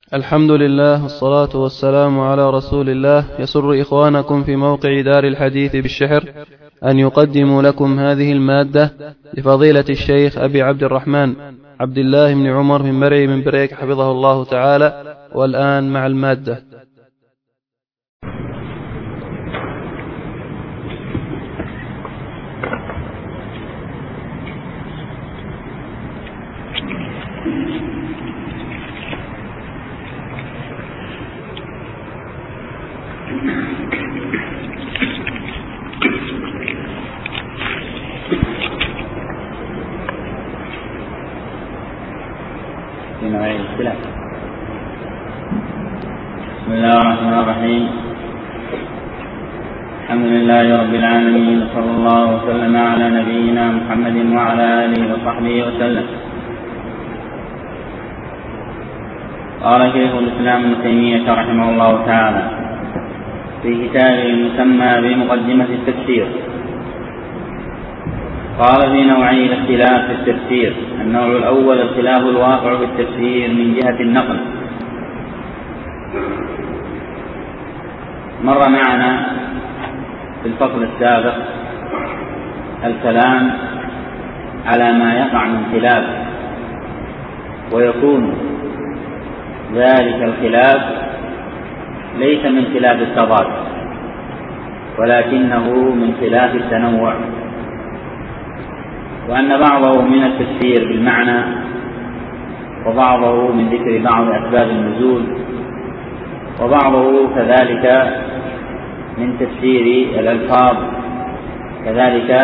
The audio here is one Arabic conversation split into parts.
الحمد لله والصلاة والسلام على رسول الله. يسر إخوانكم في موقع دار الحديث بالشحر أن يقدموا لكم هذه المادة لفضيلة الشيخ أبي عبد الرحمن عبد الله بن عمر بن مرعي من بريك حفظه الله تعالى. والآن مع المادة. بسم الله الرحمن الرحيم. الحمد لله رب العالمين، صلى الله وسلم على نبينا محمد وعلى آله وصحبه وسلم. قال شيخ الإسلام ابن تيمية رحمه الله تعالى في كتابه المسمى بمقدمة التفسير، قال في نوعي الاختلاف في التفسير. النوع الأول الخلاف الواقع في التفسير من جهة النقل. مر معنا في الفصل السابق الكلام على ما يقع من خلاف، ويكون ذلك الخلاف ليس من خلاف التضاد ولكنه من خلاف التنوع، وأن بعضه من التفسير بالمعنى وبعضه من ذكر بعض أسباب النزول، وبعضه كذلك من تفسير الألفاظ، كذلك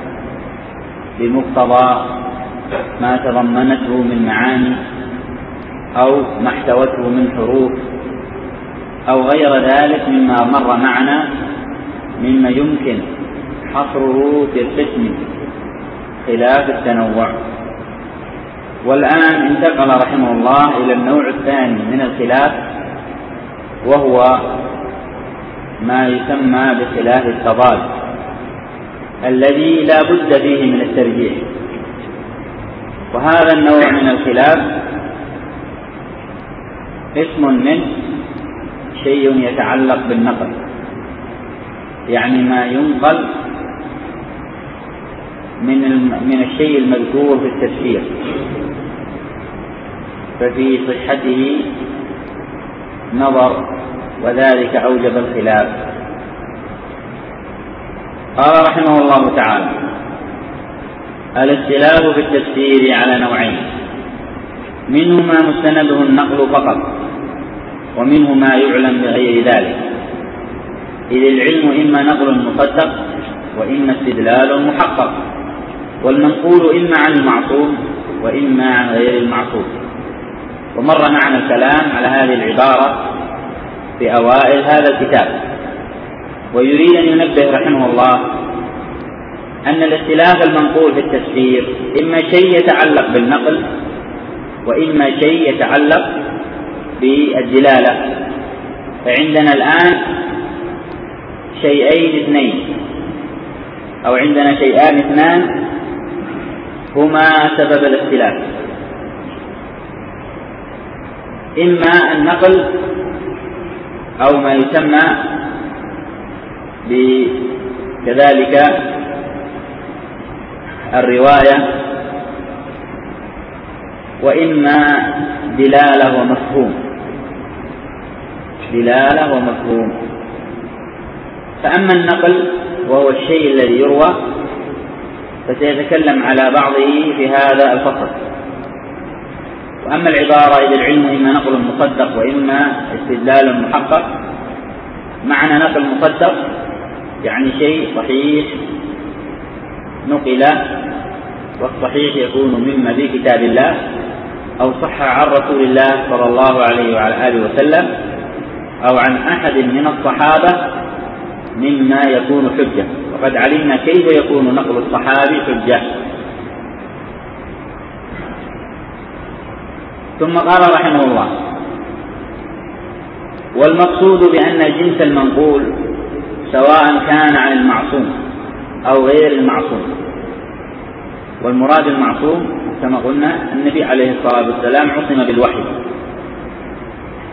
بمقتضى ما تضمنته من معاني أو ما احتوته من حروف أو غير ذلك مما مر معنا مما يمكن حصره في القسم خلاف التنوع. والآن انتقل رحمه الله إلى النوع الثاني من الخلاف، وهو ما يسمى بخلاف التضاد الذي لا بد فيه من الترجيح. وهذا النوع من الخلاف اسم منه شيء يتعلق بالنقل، يعني ما ينقل من الشيء المذكور في التفسير، ففي صحته نظر، وذلك أوجب الخلاف. قال رحمه الله تعالى: الاختلاف في التفسير على نوعين، منه ما مستنده النقل فقط، ومنه ما يعلم بغير ذلك، إذ العلم إما نقل مصدق وإما استدلال محقق، والمنقول إما عن المعصوم وإما عن غير المعصوم. ومر معنا الكلام على هذه العبارة في أوائل هذا الكتاب. ويريد أن ينبه رحمه الله أن الاختلاف المنقول في التفسير إما شيء يتعلق بالنقل وإما شيء يتعلق بالدلالة. فعندنا الآن شيئين اثنين، أو عندنا شيئان اثنان هما سبب الاختلاف، إما النقل أو ما يسمى كذلك الرواية، وإما دلالة ومفهوم. دلالة ومفهوم. فأما النقل وهو الشيء الذي يروى فسيتكلم على بعضه في هذا الفصل. وأما العبارة: إذ العلم إما نقل مصدق وإما استدلال محقق، معنى نقل مصدق يعني شيء صحيح نقل، والصحيح يكون مما في كتاب الله أو صح عن رسول الله صلى الله عليه وعلى آله وسلم أو عن أحد من الصحابة مما يكون حجة. وقد علمنا كيف يكون نقل الصحابي حجة. ثم قال رحمه الله: والمقصود بأن الجنس المنقول سواء كان عن المعصوم أو غير المعصوم، والمراد المعصوم كما قلنا النبي عليه الصلاة والسلام عصم بالوحي،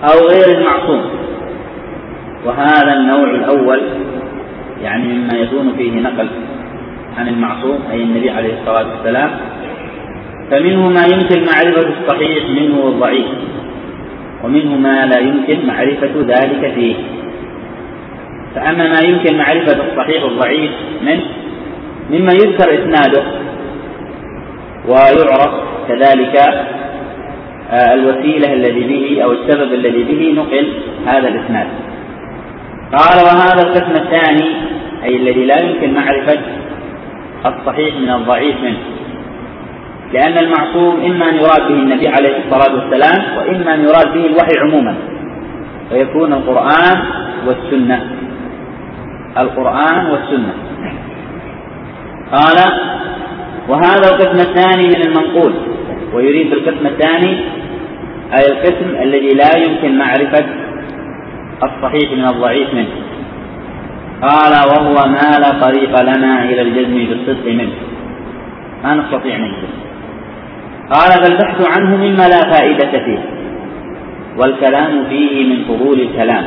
أو غير المعصوم. وهذا النوع الأول يعني مما يكون فيه نقل عن المعصوم أي النبي عليه الصلاة والسلام، فمنه ما يمكن معرفة الصحيح منه والضعيف، ومنه ما لا يمكن معرفة ذلك فيه. فأما ما يمكن معرفة الصحيح والضعيف منه مما يذكر إسناده ويعرف كذلك الوسيلة الذي به أو السبب الذي به نقل هذا الإسناد. قال وهذا القسم الثاني أي الذي لا يمكن معرفة الصحيح من الضعيف منه، لأن المعصوم إما أن يراد به النبي عليه الصلاة والسلام، وإما أن يراد به الوحي عموما، ويكون القرآن والسنة. القرآن والسنة. قال وهذا القسم الثاني من المنقول، ويريد بالقسم الثاني أي القسم الذي لا يمكن معرفة الصحيح من الضعيف منه. قال وهو ما لا طريق لنا إلى الجزم بالصدق منه، ما نستطيع نجزم. قال فالبحث عنه مما لا فائدة فيه، والكلام فيه من فضول الكلام.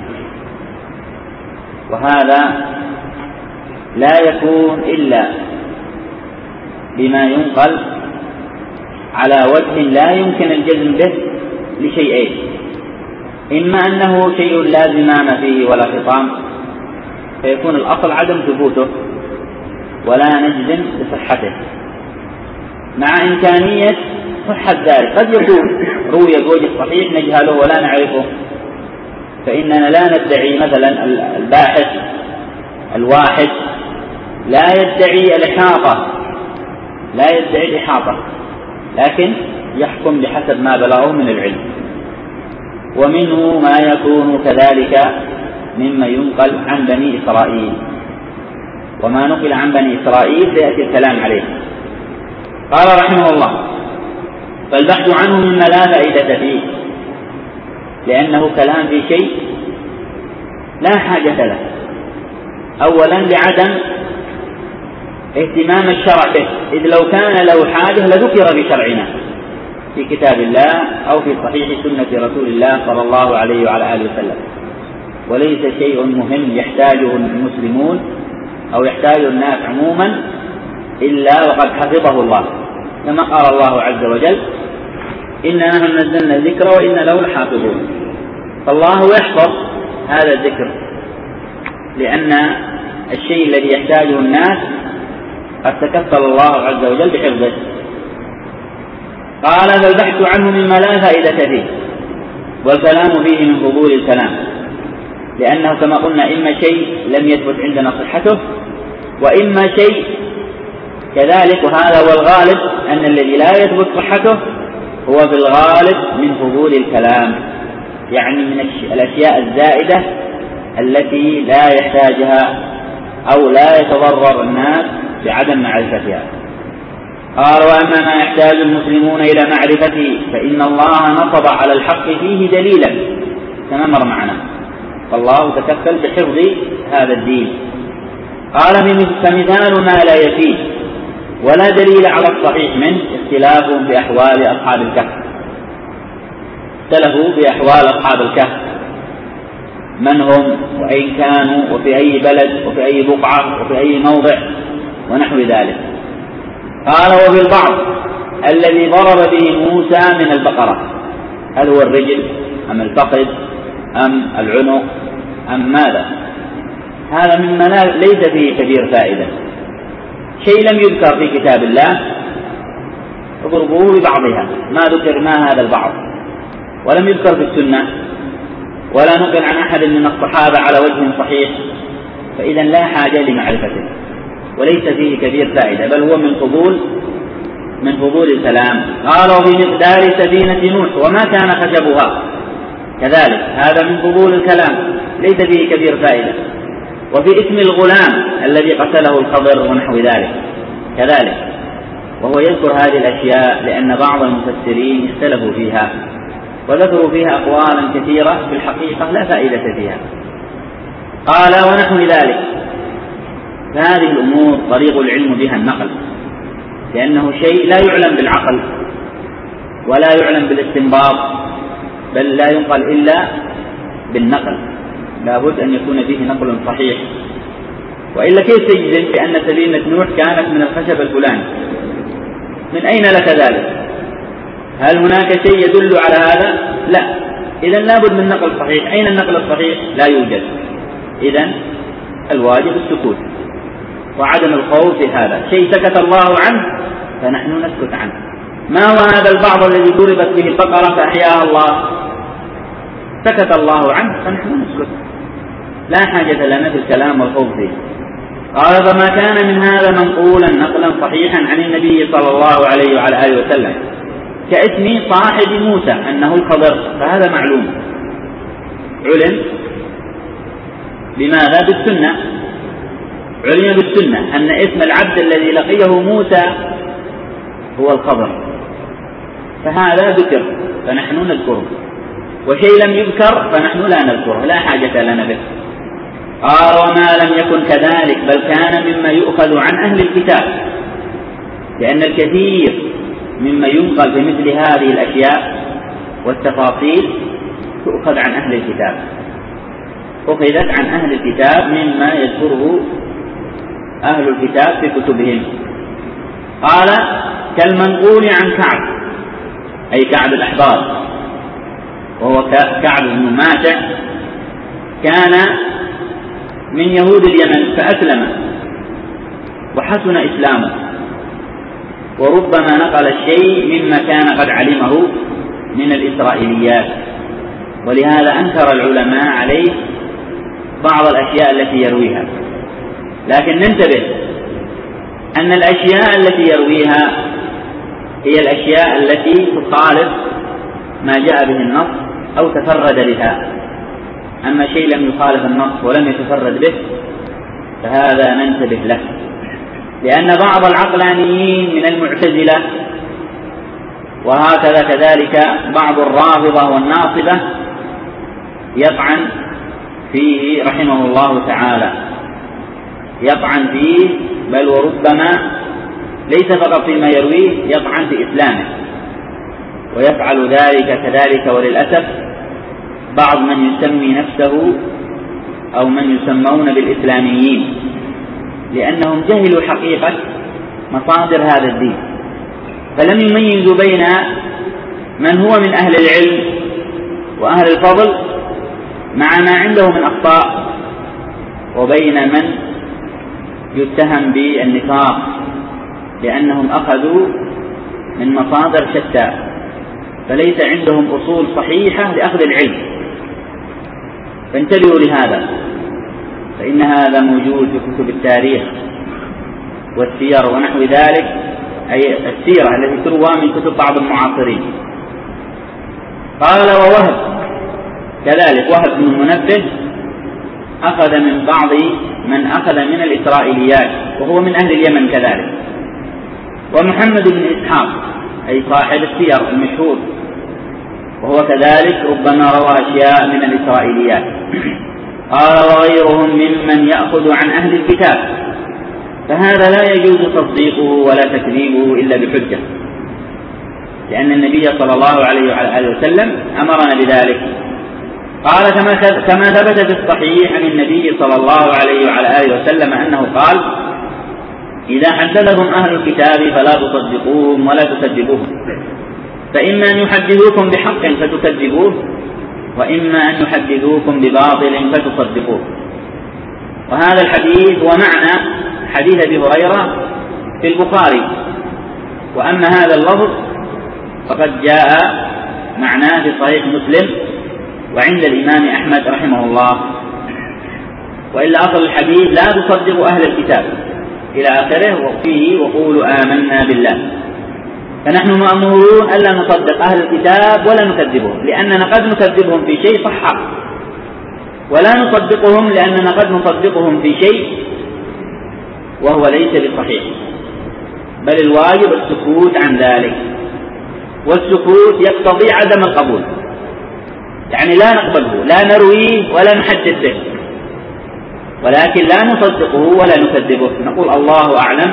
وهذا لا يكون إلا بما ينقل على وجه لا يمكن الجزم به لشيئين: إما أنه شيء لا زمام فيه ولا خطام فيكون الأصل عدم ثبوته ولا نجزم بصحته، مع إمكانية صحة ذلك. قد يكون روي بوجه صحيح نجهله ولا نعرفه، فإننا لا ندعي مثلا الباحث الواحد لا يدعي الإحاطة، لكن يحكم بحسب ما بلغه من العلم. ومنه ما يكون كذلك مما ينقل عن بني إسرائيل، وما نقل عن بني إسرائيل سيأتي الكلام عليه. قال رحمه الله فالبحث عنه مما لا فائدة فيه، لأنه كلام في شيء لا حاجة له، أولا لعدم اهتمام الشرع به، إذ لو كان له حاجة لذكر بشرعنا في كتاب الله أو في صحيح سنة رسول الله صلى الله عليه وعلى آله وسلم. وليس شيء مهم يحتاجه المسلمون أو يحتاجه الناس عموما إلا وقد حفظه الله، كما قال الله عز وجل إنا نحن نزلنا الذكر وإنا له لحافظون. فالله يحفظ هذا الذكر، لأن الشيء الذي يحتاجه الناس قد تكفل الله عز وجل بحفظه. قال فالبحث عنه مما لا فائدة فيه، والكلام فيه من فضول الكلام، لأنه كما قلنا إما شيء لم يثبت عندنا صحته، وإما شيء كذلك، وهذا هو الغالب أن الذي لا يثبت صحته هو في الغالب من فضول الكلام، يعني من الأشياء الزائدة التي لا يحتاجها أو لا يتضرر الناس بعدم معرفتها. قال وأما ما يحتاج المسلمون إلى معرفته فإن الله نصب على الحق فيه دليلا كما مر معنا، فالله تكفل بحفظ هذا الدين. قال فمثال ما لا يفيه ولا دليل على الصحيح منه اختلاف بأحوال أصحاب الكهف. اختلفوا بأحوال أصحاب الكهف، من هم وأين كانوا وفي أي بلد وفي أي بقعة وفي أي موضع ونحو ذلك. قال وفي البعض الذي ضرب به موسى من البقرة، هل هو الرجل أم الفخذ أم العنق أم ماذا؟ هذا مما ليس فيه كبير فائدة، شيء لم يذكر في كتاب الله اضربوه ببعضها، ما ذكر ما هذا البعض، ولم يذكر في السنة، ولا نقل عن أحد من الصحابة على وجه صحيح، فإذا لا حاجة لمعرفته وليس فيه كبير فائدة، بل هو من فضول الكلام. قال وفي مقدار سفينة نوح وما كان خشبها كذلك، هذا من فضول الكلام ليس فيه كبير فائدة. وفي اسم الغلام الذي قتله الخضر ونحو ذلك كذلك، وهو يذكر هذه الأشياء لأن بعض المفسرين اختلفوا فيها وذكروا فيها أقوالا كثيرة في الحقيقة لا فائدة فيها. قال ونحو ذلك، فهذه الأمور طريق العلم بها النقل، لأنه شيء لا يعلم بالعقل ولا يعلم بالاستنباط، بل لا ينقل إلا بالنقل، لا بد أن يكون فيه نقل صحيح، وإلا كيف تجزم بأن سفينة نوح كانت من الخشب الفلاني؟ من أين لك ذلك؟ هل هناك شيء يدل على هذا؟ لا. إذن لا بد من نقل صحيح. أين النقل الصحيح؟ لا يوجد. إذن الواجب السكوت وعدم الخوف في هذا. شيء سكت الله عنه فنحن نسكت عنه. ما هو هذا البعض الذي ضربت به البقرة فأحياها الله؟ سكت الله عنه فنحن نسكت، لا حاجة لنا في الكلام والخوف فيه. قال: فما كان من هذا منقولا نقلا صحيحا عن النبي صلى الله عليه وعلى آله وسلم كاسم صاحب موسى أنه الخضر، فهذا معلوم علم بماذا؟ بالسنة. علم بالسنة أن اسم العبد الذي لقيه موسى هو الخضر، فهذا ذكر فنحن نذكره، وشيء لم يذكر فنحن لا نذكره، لا حاجة لنا به. قال: وما لم يكن كذلك بل كان مما يؤخذ عن أهل الكتاب، لأن الكثير مما ينقل بمثل هذه الأشياء والتفاصيل تؤخذ عن أهل الكتاب، أخذت عن أهل الكتاب مما يذكره أهل الكتاب في كتبهم. قال: كالمنقول عن كعب، أي كعب الأحبار، وهو كعب بن ماشع، كان من يهود اليمن فأسلم وحسن إسلامه، وربما نقل الشيء مما كان قد علمه من الإسرائيليات، ولهذا أنكر العلماء عليه بعض الأشياء التي يرويها. لكن ننتبه أن الأشياء التي يرويها هي الأشياء التي تخالف ما جاء به النص أو تفرد بها. أما شيء لم يخالف النص ولم يتفرد به فهذا ننتبه له، لأن بعض العقلانيين من المعتزلة وهكذا كذلك بعض الرافضة والناصبة يطعن فيه رحمه الله تعالى، يطعن فيه، بل وربما ليس فقط فيما يرويه، يطعن في إسلامه، ويفعل ذلك كذلك وللأسف بعض من يسمي نفسه أو من يسمون بالإسلاميين، لأنهم جهلوا حقيقة مصادر هذا الدين، فلم يميزوا بين من هو من أهل العلم وأهل الفضل مع ما عنده من أخطاء، وبين من يتهم بالنفاق، لأنهم أخذوا من مصادر شتى فليس عندهم أصول صحيحة لأخذ العلم. فانتبهوا لهذا، فإن هذا موجود في كتب التاريخ والسير ونحو ذلك، أي السيرة التي تروى من كتب بعض المعاصرين. قال: ووهب كذلك، وهب بن المنبه أخذ من بعض من أخذ من الإسرائيليات وهو من أهل اليمن كذلك. ومحمد بن إسحاق أي صاحب السير المشهور وهو كذلك ربما روى أشياء من الإسرائيليات. قال: وغيرهم ممن يأخذ عن أهل الكتاب، فهذا لا يجوز تصديقه ولا تكذيبه إلا بحجة، لأن النبي صلى الله عليه وعلى آله وسلم أمرنا بذلك. قال: كما ثبت في الصحيح عن النبي صلى الله عليه وعلى آله وسلم أنه قال: إذا حدثهم أهل الكتاب فلا تصدقوهم ولا تكذبوهم، فإما أن يحدثوكم بحق فتكذبوه، وإما أن يحدثوكم بباطل فتصدقوه. وهذا الحديث هو معنى حديث أبي هريرة في البخاري، وأما هذا اللفظ فقد جاء معناه في صحيح مسلم وعند الإمام أحمد رحمه الله. وإلا أصل الحديث: لا تصدقوا أهل الكتاب إلى آخره، وفيه: وقولوا آمنا بالله. فنحن مأمورون ألا نصدق أهل الكتاب ولا نكذبهم، لأننا قد نكذبهم في شيء صح، ولا نصدقهم لأننا قد نصدقهم في شيء وهو ليس بصحيح، بل الواجب السكوت عن ذلك، والسكوت يقتضي عدم القبول، يعني لا نقبله، لا نرويه ولا نحدث به، ولكن لا نصدقه ولا نكذبه، نقول الله أعلم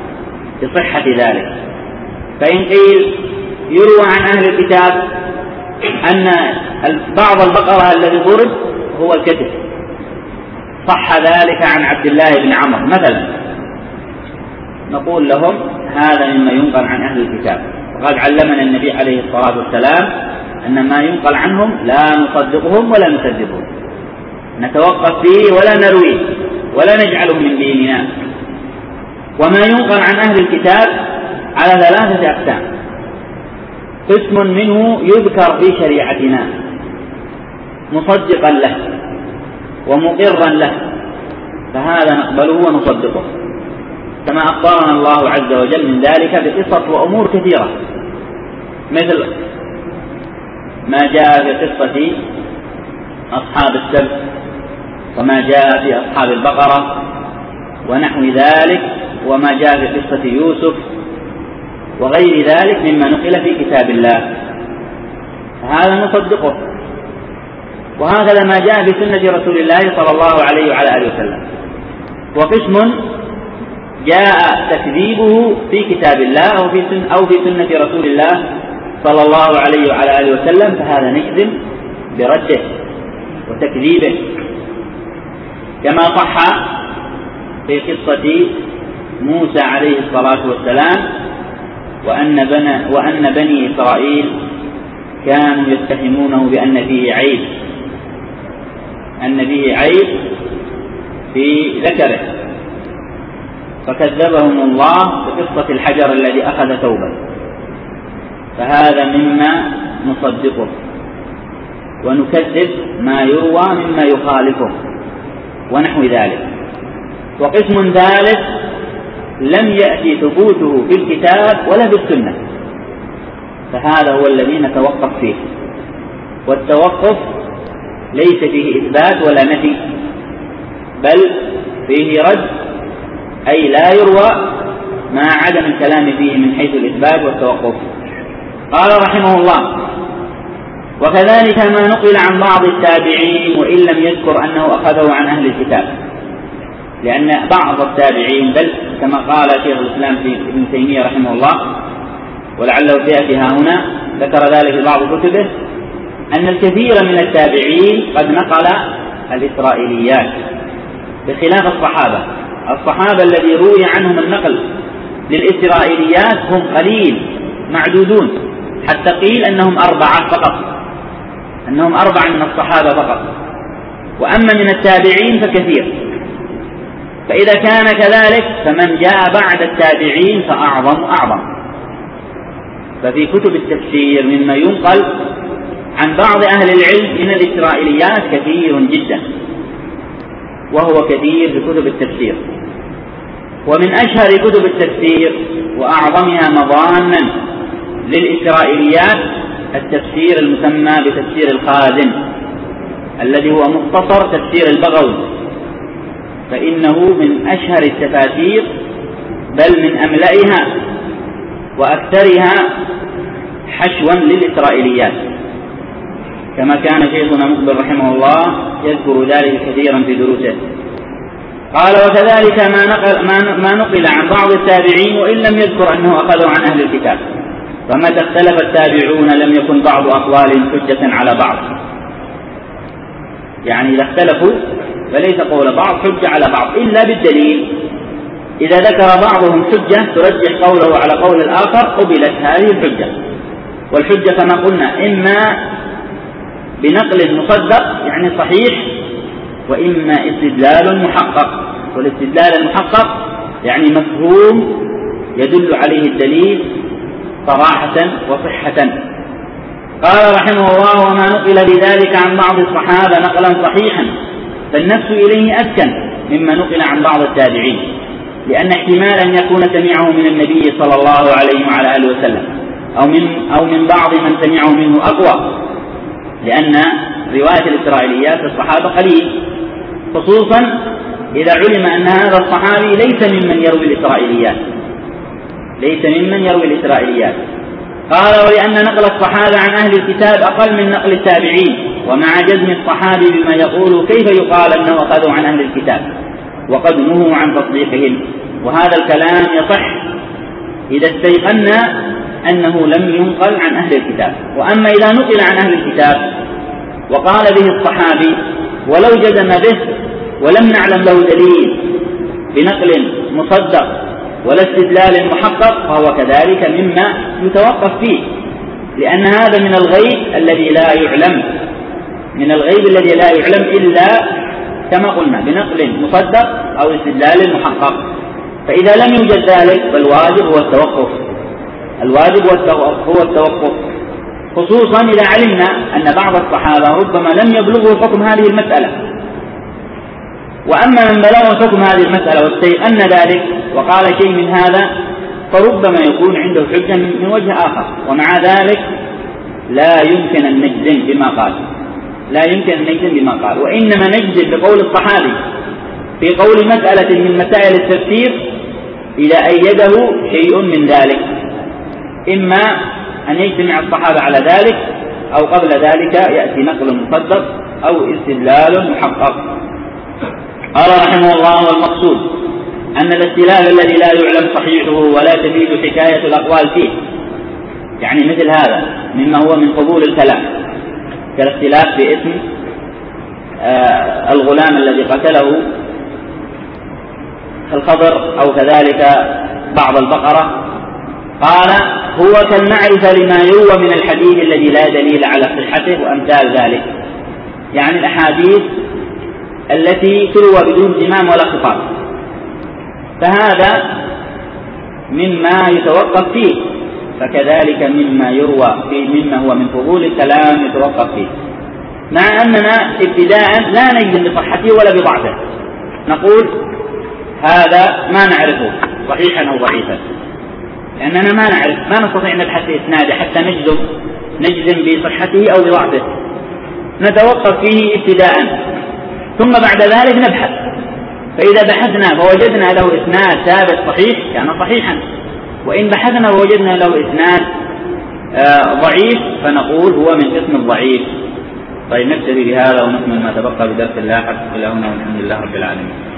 بصحة ذلك. فإن قيل يروى عن أهل الكتاب أن بعض البقرة الذي ضرب هو الكتف، صح ذلك عن عبد الله بن عمرو مثلا، نقول لهم هذا مما ينقل عن أهل الكتاب، وقد علمنا النبي عليه الصلاة والسلام أن ما ينقل عنهم لا نصدقهم ولا نكذبهم، نتوقف فيه ولا نرويه ولا نجعله من ديننا. وما ينقل عن أهل الكتاب على 3 أقسام: قسم منه يذكر في شريعتنا مصدقا له ومقرا له، فهذا نقبله ونصدقه، كما أخبرنا الله عز وجل من ذلك بقصص وأمور كثيرة، مثل ما جاء في قصة أصحاب السبت، وما جاء في أصحاب البقرة ونحو ذلك، وما جاء في قصة يوسف وغير ذلك مما نقل في كتاب الله، فهذا نصدقه. وهكذا ما جاء في سنة رسول الله صلى الله عليه وعلى آله وسلم. وقسم جاء تكذيبه في كتاب الله أو في سنة رسول الله صلى الله عليه وعلى آله وسلم، فهذا نجزم برده وتكذيبه، كما صح في قصة موسى عليه الصلاة والسلام وأن بني إسرائيل كانوا يتهمونه بأن فيه عيب، في ذكره، فكذبهم الله بقصة الحجر الذي أخذ ثوبه، فهذا مما نصدقه ونكذب ما يروى مما يخالفه ونحو ذلك. وقسم ثالث لم يأتي ثبوته في الكتاب ولا في السنة، فهذا هو الذي نتوقف فيه، والتوقف ليس فيه إثبات ولا نفي، بل فيه رد، أي لا يروى مع عدم الكلام فيه من حيث الإثبات والتوقف. قال رحمه الله: وكذلك ما نقل عن بعض التابعين وإن لم يذكر أنه أخذه عن أهل الكتاب، لأن بعض التابعين، بل كما قال شيخ الإسلام ابن تيمية رحمه الله ولعله سيأتي ها هنا، ذكر ذلك في بعض كتبه، أن الكثير من التابعين قد نقل الإسرائيليات بخلاف الصحابة الذي روي عنهم النقل للإسرائيليات هم قليل معدودون، حتى قيل أنهم 4 فقط، أنهم 4 من الصحابة فقط، وأما من التابعين فكثير. فإذا كان كذلك فمن جاء بعد التابعين فأعظم. ففي كتب التفسير مما ينقل عن بعض أهل العلم من الإسرائيليات كثير جدا، وهو كثير في كتب التفسير. ومن أشهر كتب التفسير وأعظمها مضانا للإسرائيليات التفسير المسمى بتفسير الخازن، الذي هو مختصر تفسير البغوي، فإنه من أشهر التفاسير، بل من أملئها وأكثرها حشوا للإسرائيليات، كما كان شيخنا مقبل رحمه الله يذكر ذلك كثيرا في دروسه. قال: وكذلك ما نقل عن بعض التابعين وإن لم يذكر أنه أخذه عن أهل الكتاب، فمتى اختلف التابعون لم يكن بعض أقوالهم حجة على بعض، يعني إذا اختلفوا فليس قول بعض حجة على بعض إلا بالدليل. إذا ذكر بعضهم حجة ترجح قوله على قول الآخر قبلت هذه الحجة. والحجة كما قلنا إما بنقل مصدق يعني صحيح، وإما استدلال محقق، والاستدلال المحقق يعني مفهوم يدل عليه الدليل صراحة وصحة. قال رحمه الله: وما نقل بذلك عن بعض الصحابة نقلا صحيحا فالنفس إليه أسكن مما نقل عن بعض التابعين، لأن احتمال أن يكون سمعه من النبي صلى الله عليه وعلى آله وسلم أو من بعض من سمعه منه أقوى، لأن رواية الإسرائيليات الصحابة قليل، خصوصا إذا علم أن هذا الصحابي ليس ممن يروي الإسرائيليات. قال: ولأن نقل الصحابة عن أهل الكتاب أقل من نقل التابعين، ومع جزم الصحابي بما يقول كيف يقال أنه أخذوا عن أهل الكتاب وقد نهوا عن تصديقهم. وهذا الكلام يصح إذا استيقنا أنه لم ينقل عن أهل الكتاب. وأما إذا نقل عن أهل الكتاب وقال به الصحابي ولو جزم به ولم نعلم له دليل بنقل مصدق ولا استدلال محقق فهو كذلك مما يتوقف فيه، لأن هذا من الغيب الذي لا يعلم، من الغيب الذي لا يعلم إلا كما قلنا بنقل مصدق أو استدلال محقق. فإذا لم يوجد ذلك فالواجب هو التوقف، الواجب هو التوقف، خصوصا إذا علمنا أن بعض الصحابة ربما لم يبلغوا حكم هذه المسألة، وأما من بلغوا حكم هذه المسألة واستيقن ذلك وقال شيء من هذا فربما يكون عنده حجة من وجه آخر، ومع ذلك لا يمكن أن نجزم بما قال، لا يمكن أن نجزم بما قال، وإنما نجزم بقول الصحابي في قول مسألة من مسائل التفسير إذا أيده شيء من ذلك، إما أن يجتمع الصحابة على ذلك أو قبل ذلك يأتي نقل مصدق أو استدلال محقق. قال رحمه الله: والمقصود أن الاستدلال الذي لا يعلم صحيحه ولا تفيد حكاية الأقوال فيه، يعني مثل هذا مما هو من قبول الكلام كالاختلاف في اسم الغلام الذي قتله الخضر أو كذلك بعض البقرة، قال: هو كالمعرفة لما يروى من الحديث الذي لا دليل على صحته وأمثال ذلك، يعني الأحاديث التي تروى بدون زمام ولا خطاب، فهذا مما يتوقف فيه، فكذلك مما يروى فيه مما هو من فضول الكلام يتوقف فيه، مع أننا ابتداء لا نجزم بصحته ولا بضعفه، نقول هذا ما نعرفه صحيحا أو ضعيفا، لأننا ما نعرف، ما نستطيع أن نبحث في إسناده حتى نجزم بصحته أو بضعفه، نتوقف فيه ابتداء، ثم بعد ذلك نبحث، فإذا بحثنا فوجدنا له إسناد ثابت صحيح كان صحيحا، وإن بحثنا ووجدنا له إسناد ضعيف فنقول هو من قسم الضعيف. طيب نكتفي بهذا ونكمل ما تبقى بدرس اللاحق. إلى هنا والحمد لله رب العالمين.